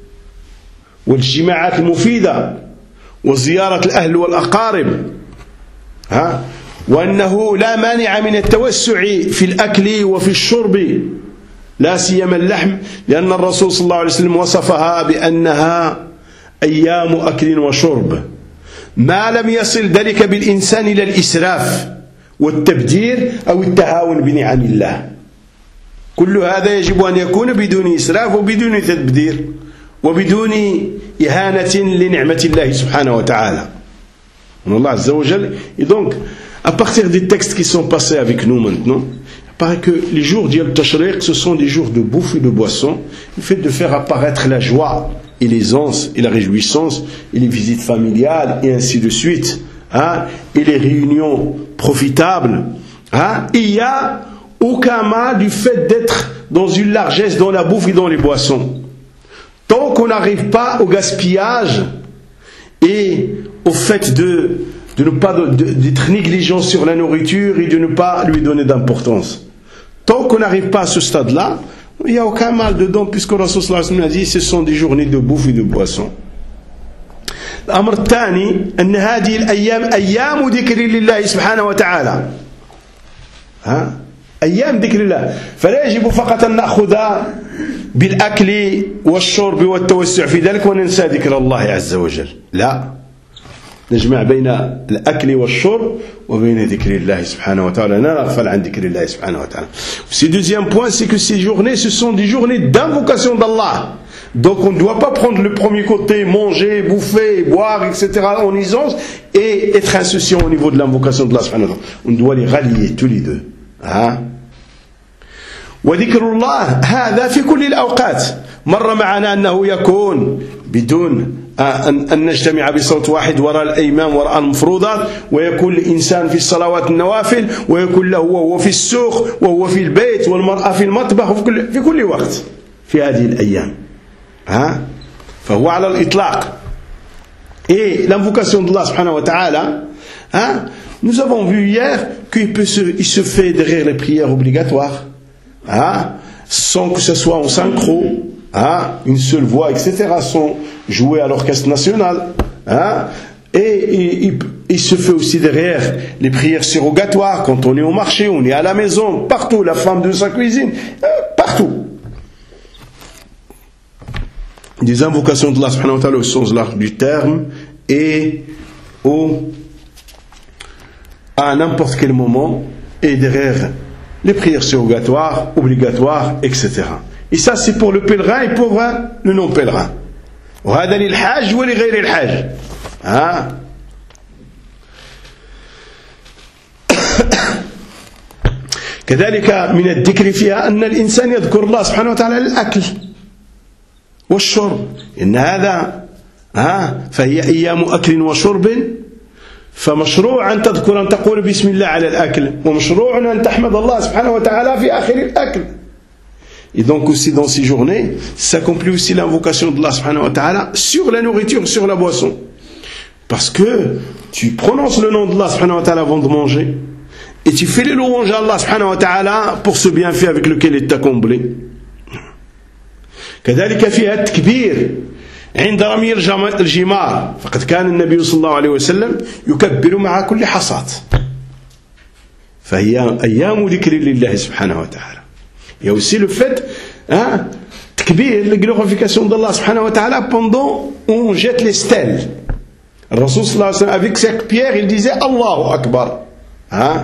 والاجتماعات المفيدة وزيارة الأهل والأقارب، ها وأنه لا مانع من التوسع في الأكل وفي الشرب لا سيما اللحم، لأن الرسول صلى الله عليه وسلم وصفها بأنها أيام أكل وشرب، ما لم يصل ذلك بالإنسان إلى الإسراف والتبذير أو التهاون بنعم الله. كل هذا يجب أن يكون بدون إسراف وبدون تبذير وبدون إهانة لنعمة الله سبحانه وتعالى. Allah Azza wa Jal. Et donc, à partir des textes qui sont passés avec nous maintenant, il paraît que les jours d'Yal Tashriq, ce sont des jours de bouffe et de boisson, le fait de faire apparaître la joie et l'aisance et la réjouissance et les visites familiales et ainsi de suite, hein, et les réunions profitables. Hein, il y a aucun mal du fait d'être dans une largesse dans la bouffe et dans les boissons. Tant qu'on n'arrive pas au gaspillage et au fait de, de ne pas d'être négligent sur la nourriture et de ne pas lui donner d'importance. Tant qu'on n'arrive pas à ce stade-là, il n'y a aucun mal dedans, puisque Rasul sallallahu alayhi wa sallam a dit ce sont des journées de bouffe et de boisson. الأمر الثاني أن هذه الأيام أيام ذكر لله سبحانه وتعالى. ها أيام ذكر الله، فلا يجب فقط أن نأخذها بالأكل والشرب والتوسع في ذلك وننسى ذكر الله عز وجل. لا، نجمع بين الأكل والشرب وبين ذكر الله سبحانه وتعالى، لا نغفل عن ذكر الله سبحانه وتعالى. Ce deuxième point, c'est que ces journées, ce sont des journées d'invocation d'Allah. Donc on ne doit pas prendre le premier côté, manger, bouffer, boire, et cetera en aisance, et être insouciant au niveau de l'invocation d'Allah subhanahu wa ta'ala. On doit les rallier tous les deux. Hein? وذكر الله هذا في كل الأوقات. مر معنا أنه يكون بدون أن نجتمع بصوت واحد وراء الإمام وراء المفروضات، ويكون الإنسان في الصلوات النوافل، ويكون له وهو في السوق وهو في البيت، والمرأة في المطبخ، وفي كل, في كل وقت في هذه الأيام. ها؟ فهو على الإطلاق. Et l'invocation d'Allah subhanahu wa ta'ala, hein, nous avons vu hier qu'il peut se, il se fait derrière les prières obligatoires, hein, sans que ce soit en synchro, hein, une seule voix, et cetera, sont joués à l'orchestre national. Hein, et il, il se fait aussi derrière les prières surrogatoires, quand on est au marché, on est à la maison, partout, la femme de sa cuisine, euh, partout. Des invocations d'Allah subhanahu wa ta'ala au sens large du terme et au, à n'importe quel moment, et derrière les prières surrogatoires, obligatoires, et cetera. Et ça, c'est pour le pèlerin et pour le non-pèlerin. وهذا للحاج ولغير الحاج. ها كذلك من الذكر فيها أن الإنسان يذكر الله سبحانه وتعالى للأكل والشرب، إن هذا ها فهي أيام أكل وشرب، فمشروع أن تذكر أن تقول بسم الله على الأكل، ومشروع أن تحمد الله سبحانه وتعالى في آخر الأكل. Et donc aussi dans ces journées s'accomplit aussi l'invocation d'Allah subhanahu wa ta'ala sur la nourriture, sur la boisson. Parce que tu prononces le nom d'Allah subhanahu wa ta'ala avant de manger, et tu fais les louanges à Allah subhanahu wa ta'ala pour ce bienfait avec lequel il t'a comblé. كذلك فيها التكبير عند رمي الجمار، فقد كان النبي صلى الله عليه وسلم يكبر مع كل حصاة، فهي أيام ذكر لله سبحانه وتعالى. Il y a aussi le fait, hein, takbir, la glorification d'Allah subhanahu wa ta'ala pendant on jette les stèles. Le Rasul sallallahu alayhi wa sallam, avec cette pierre, il disait Allahu Akbar. Hein?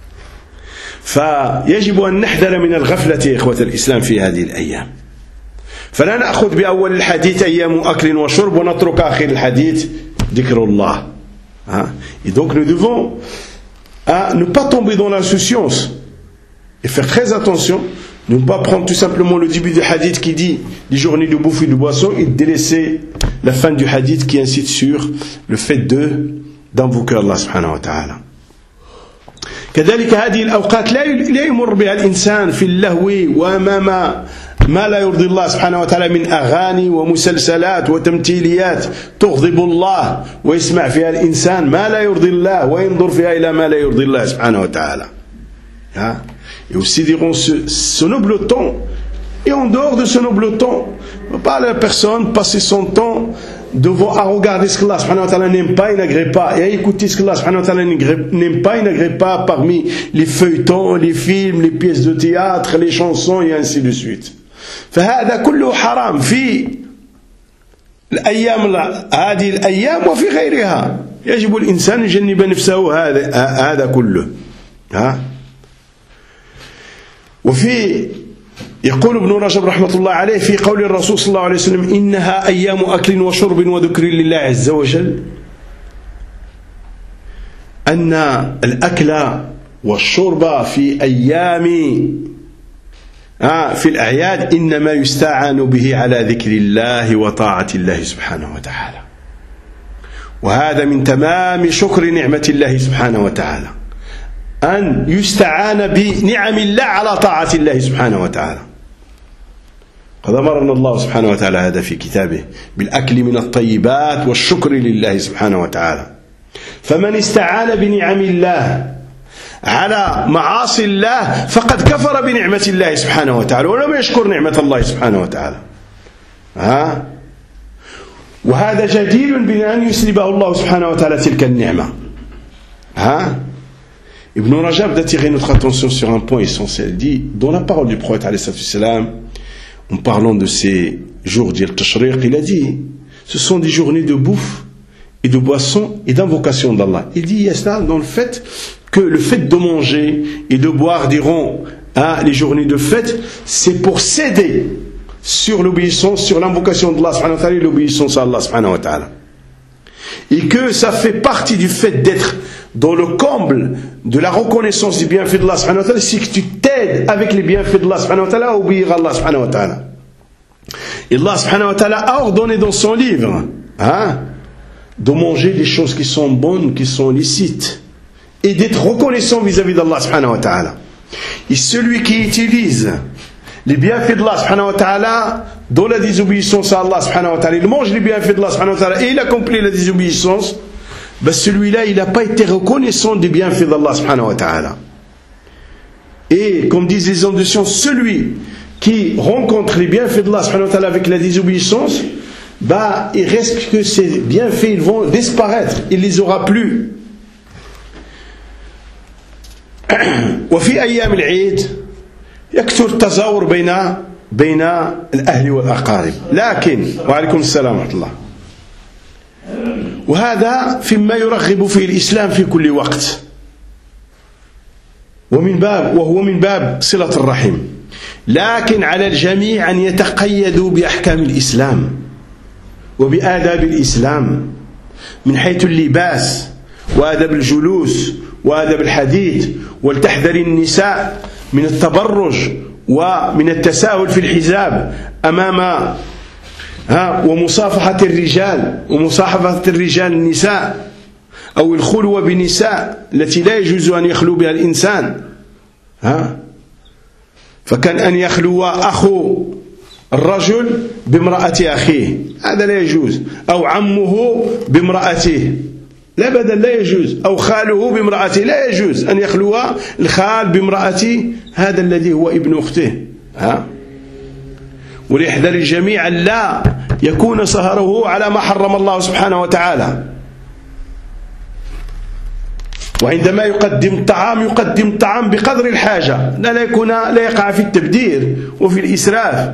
فيجب أن نحذر من الغفلة إخوة الإسلام في هذه الأيام. فلا نأخذ بأول الحديث أيام أكل وشرب ونترك آخر الحديث ذكر الله. Hein? Et donc nous devons hein, ne pas tomber dans l'insouciance et faire très attention. Ne pas prendre tout simplement le début du hadith qui dit les journées de bouffe et de boisson et délaisser la fin du hadith qui incite sur le fait de d'invoquer Allah subhanahu wa ta'ala. كذلك هذه الأوقات لا يمر بها الإنسان في اللهو وما ما ما لا يرضي الله سبحانه وتعالى من أغاني ومسلسلات وتمثيليات تغضب الله، ويسمع فيها الإنسان ما لا يرضي الله وينظر فيها إلى ما لا يرضي الله سبحانه وتعالى. ها Et aussi durant ce, ce noble temps, et en dehors de ce noble temps, pas la personne passer son temps devant à regarder ce que Allah subhanahu wa ta'ala n'aime pas et n'agrée pas, et à écouter ce que Allah subhanahu wa ta'ala n'aime pas et n'agrée pas parmi les feuilletons, les films, les pièces de théâtre, les chansons et ainsi de suite. فهذا كله حرام في الأيام هذه الأيام وفي غيرها. يجب الإنسان يجنب نفسه هذا هذا كله. ها وفي يقول ابن رجب رحمة الله عليه في قول الرسول صلى الله عليه وسلم إنها أيام أكل وشرب وذكر لله عز وجل، أن الأكل والشرب في أيام في الأعياد إنما يستعان به على ذكر الله وطاعة الله سبحانه وتعالى، وهذا من تمام شكر نعمة الله سبحانه وتعالى أن يستعان بنعم الله على طاعة الله سبحانه وتعالى. قد أمرنا الله سبحانه وتعالى هذا في كتابه بالأكل من الطيبات والشكر لله سبحانه وتعالى. فمن استعان بنعم الله على معاصي الله فقد كفر بنعمة الله سبحانه وتعالى ولم يشكر نعمة الله سبحانه وتعالى. ها؟ وهذا جدير بأن يسلبه الله سبحانه وتعالى تلك النعمة. ها؟ Ibn Rajab d'attirer notre attention sur un point essentiel. Il dit, dans la parole du prophète alayhi salam, en parlant de ces jours d'Il Tashriq, il a dit, ce sont des journées de bouffe et de boisson et d'invocation d'Allah. Il dit, il y a cela dans le fait que le fait de manger et de boire durant hein, les journées de fête, c'est pour céder sur l'obéissance, sur l'invocation d'Allah subhanahu wa ta'ala et l'obéissance à Allah subhanahu wa ta'ala. Et que ça fait partie du fait d'être dans le comble de la reconnaissance du bienfait d'Allah subhanahu wa ta'ala, c'est que tu t'aides avec les bienfaits d'Allah subhanahu wa ta'ala à obéir à Allah subhanahu wa ta'ala. Et Allah subhanahu wa ta'ala a ordonné dans son livre, hein, de manger des choses qui sont bonnes, qui sont licites, et d'être reconnaissant vis-à-vis d'Allah subhanahu wa ta'ala. Et celui qui utilise les bienfaits d'Allah subhanahu wa ta'ala dans la désobéissance à Allah subhanahu wa ta'ala, il mange les bienfaits d'Allah subhanahu wa ta'ala et il accomplit la désobéissance, ben celui-là il n'a pas été reconnaissant des bienfaits d'Allah subhanahu wa ta'ala. Et comme disent les hommes de science, celui qui rencontre les bienfaits d'Allah subhanahu wa ta'ala avec la désobéissance, bah, il reste que ces bienfaits ils vont disparaître, il ne les aura plus. وفي أيام العيد يكثر التزاور بين بين الأهل والأقارب، لكن وعليكم السلام ورحمة الله، وهذا فيما يرغب فيه الإسلام في كل وقت، ومن باب وهو من باب صلة الرحم، لكن على الجميع أن يتقيدوا بأحكام الإسلام وبآداب الإسلام من حيث اللباس وآداب الجلوس وآداب الحديث، ولتحذر النساء من التبرج ومن التساهل في الحجاب أمام ها ومصافحة الرجال ومصاحبة الرجال النساء أو الخلوة بنساء التي لا يجوز أن يخلو بها الإنسان، ها فكان أن يخلو أخو الرجل بامرأة أخيه، هذا لا يجوز، أو عمه بامرأته لا بدل لا يجوز، أو خاله بامرأته لا يجوز أن يخلو الخال بامرأته، هذا الذي هو ابن أخته، ها وليحذر الجميع لا يكون سهره على ما حرم الله سبحانه وتعالى. وعندما يقدم الطعام يقدم الطعام بقدر الحاجة، لا يكون لا يقع في التبذير وفي الإسراف.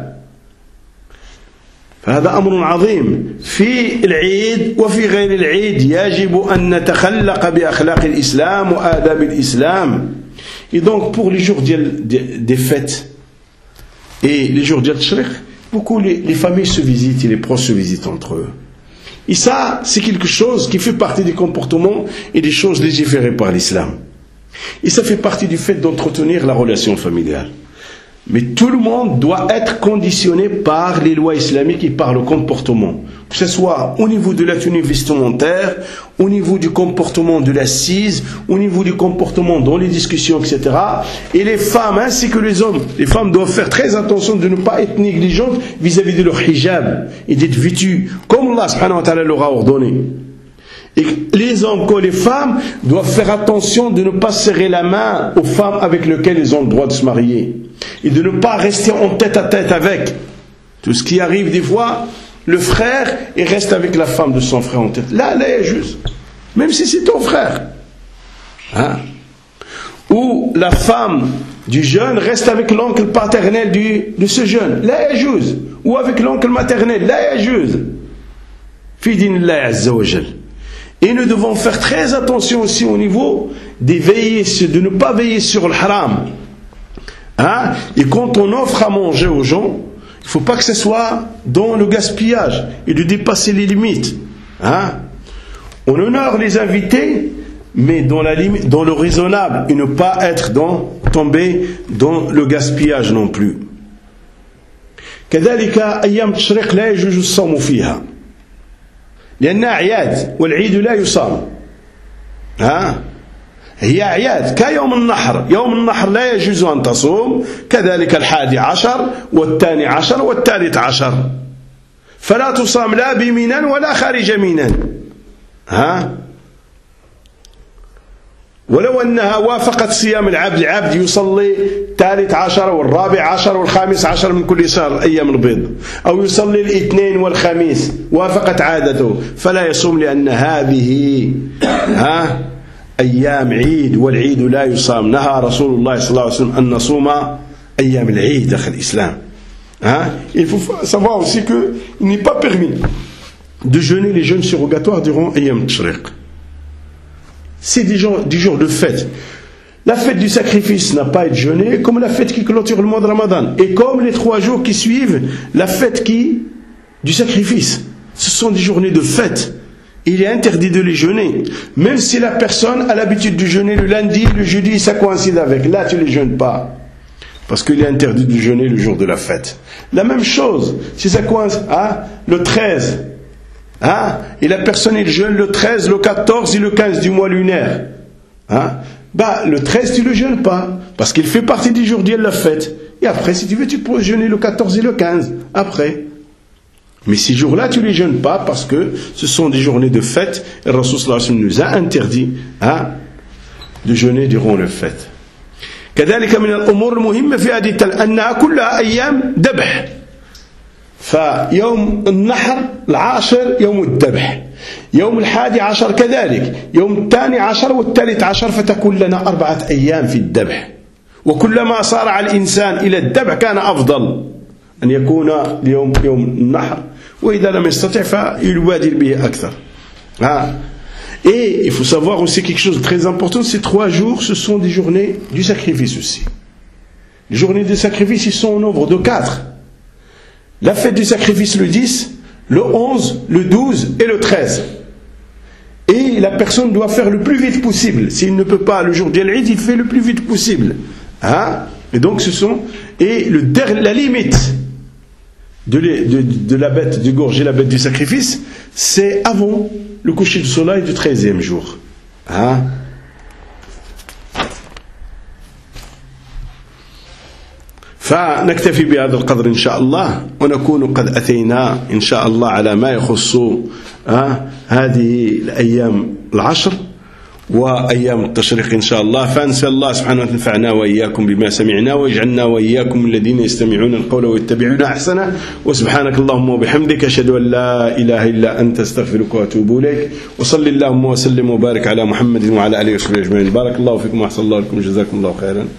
فهذا أمر عظيم في العيد وفي غير العيد، يجب أن نتخلق بأخلاق الإسلام وآداب الإسلام. Et donc pour les jours des fêtes et les jours de Tashriq, beaucoup les, les familles se visitent et les proches se visitent entre eux. Et ça, c'est quelque chose qui fait partie des comportements et des choses légiférées par l'islam. Et ça fait partie du fait d'entretenir la relation familiale. Mais tout le monde doit être conditionné par les lois islamiques et par le comportement. Que ce soit au niveau de la tenue vestimentaire, au niveau du comportement de l'assise, au niveau du comportement dans les discussions, et cetera. Et les femmes ainsi que les hommes, les femmes doivent faire très attention de ne pas être négligentes vis-à-vis de leur hijab et d'être vêtues comme Allah subhanahu wa ta'ala leur a ordonné. Et les hommes comme les femmes doivent faire attention de ne pas serrer la main aux femmes avec lesquelles ils ont le droit de se marier. Et de ne pas rester en tête à tête avec. Tout ce qui arrive des fois, le frère, il reste avec la femme de son frère en tête. Là, là, il est juste. Même si c'est ton frère. Hein? Ou la femme du jeune reste avec l'oncle paternel du, de ce jeune. Là, il est juste. Ou avec l'oncle maternel. Là, il est juste. Fi dinillahi azza wa jal. Et nous devons faire très attention aussi au niveau des veiller, de ne pas veiller sur le haram. Hein? Et quand on offre à manger aux gens, il ne faut pas que ce soit dans le gaspillage et de dépasser les limites. Hein? On honore les invités, mais dans, la limite, dans le raisonnable, et ne pas être dans, tomber dans le gaspillage non plus. كذلك أيام التشريق لا يجوز الصوم فيها لأنها أعياد والعيد لا يصام. ها؟ هي أعياد كيوم النحر، يوم النحر لا يجوز أن تصوم، كذلك الحادي عشر والثاني عشر والثالث عشر، فلا تصام لا بمنى ولا خارج منى. ها؟ ولو أنها وافقت صيام العبد، العبد يصلي الثالث عشر والرابع عشر والخامس عشر من كل شهر أيام البيض، أو يصلي الاثنين والخميس، وافقت عادته، فلا يصوم لأن هذه ها أيام عيد والعيد لا يصام. نهى رسول الله صلى الله عليه وسلم أن نصوم أيام العيد داخل الإسلام. Hein? Il faut savoir aussi qu'il n'est pas permis de jeûner les jeûnes surrogatoires durant Ayyam Tashriq. C'est des jours, des jours de fête. La fête du sacrifice n'a pas à être jeûnée, comme la fête qui clôture le mois de Ramadan, et comme les trois jours qui suivent la fête qui, du sacrifice. Ce sont des journées de fête. il est interdit de les jeûner. Même si la personne a l'habitude de jeûner le lundi, le jeudi, ça coïncide avec. Là, tu ne les jeûnes pas. Parce qu'il est interdit de jeûner le jour de la fête. La même chose, si ça coïncide, hein, le treize, hein, et la personne il jeûne le treize, le quatorze et le quinze du mois lunaire, hein, bah, le treize, tu ne le jeûnes pas. Parce qu'il fait partie du jour de la fête. Et après, si tu veux, tu peux jeûner le quatorze et le quinze. Après. Mais ces jours-là, tu ne les jeûnes pas parce que ce sont des journées de fête. Et le Rasul sallallahu alayhi wa sallam nous a interdit, hein, de jeûner durant les fêtes. كذلك من الأمور المهمة في هذه أنها كلها أيام ذبح. فيوم النحر العاشر يوم الذبح، يوم الحادي عشر كذلك، يوم الثاني عشر والثالث عشر، فتكون لنا أربعة أيام في الذبح. وكلما صار الإنسان إلى الذبح كان أفضل أن يكون اليوم يوم النحر، وإذا لم يستطع فيبادر به أكثر. ها. Et il faut savoir aussi quelque chose de très important, ces trois jours, ce sont des journées du sacrifice aussi. Les journées du sacrifice, ils sont au nombre de quatre. La fête du sacrifice le dix, le onze, le douze et le treize. Et la personne doit faire le plus vite possible. S'il ne peut pas le jour de l'Eid, il fait le plus vite possible. Hein? Et donc ce sont... Et le, la limite de, les, de, de la bête, d'égorger la bête du sacrifice, c'est avant le coucher du soleil du treizième jour. Hein? فنكتفي بهذا القدر إن شاء الله، ونكون قد أتينا إن شاء الله على ما يخص أه هذه الأيام العشر وأيام التشريق إن شاء الله. فنسأل الله سبحانه وتعالى ينفعنا وإياكم بما سمعنا ويجعلنا وإياكم الذين يستمعون القول ويتبعون أحسنه. وسبحانك اللهم وبحمدك أشهد أن لا إله إلا أنت أستغفرك وأتوب إليك. وصلي اللهم وسلم وبارك على محمد وعلى آله وصحبه أجمعين. بارك الله فيكم وأحسن الله لكم، جزاكم الله خيرا.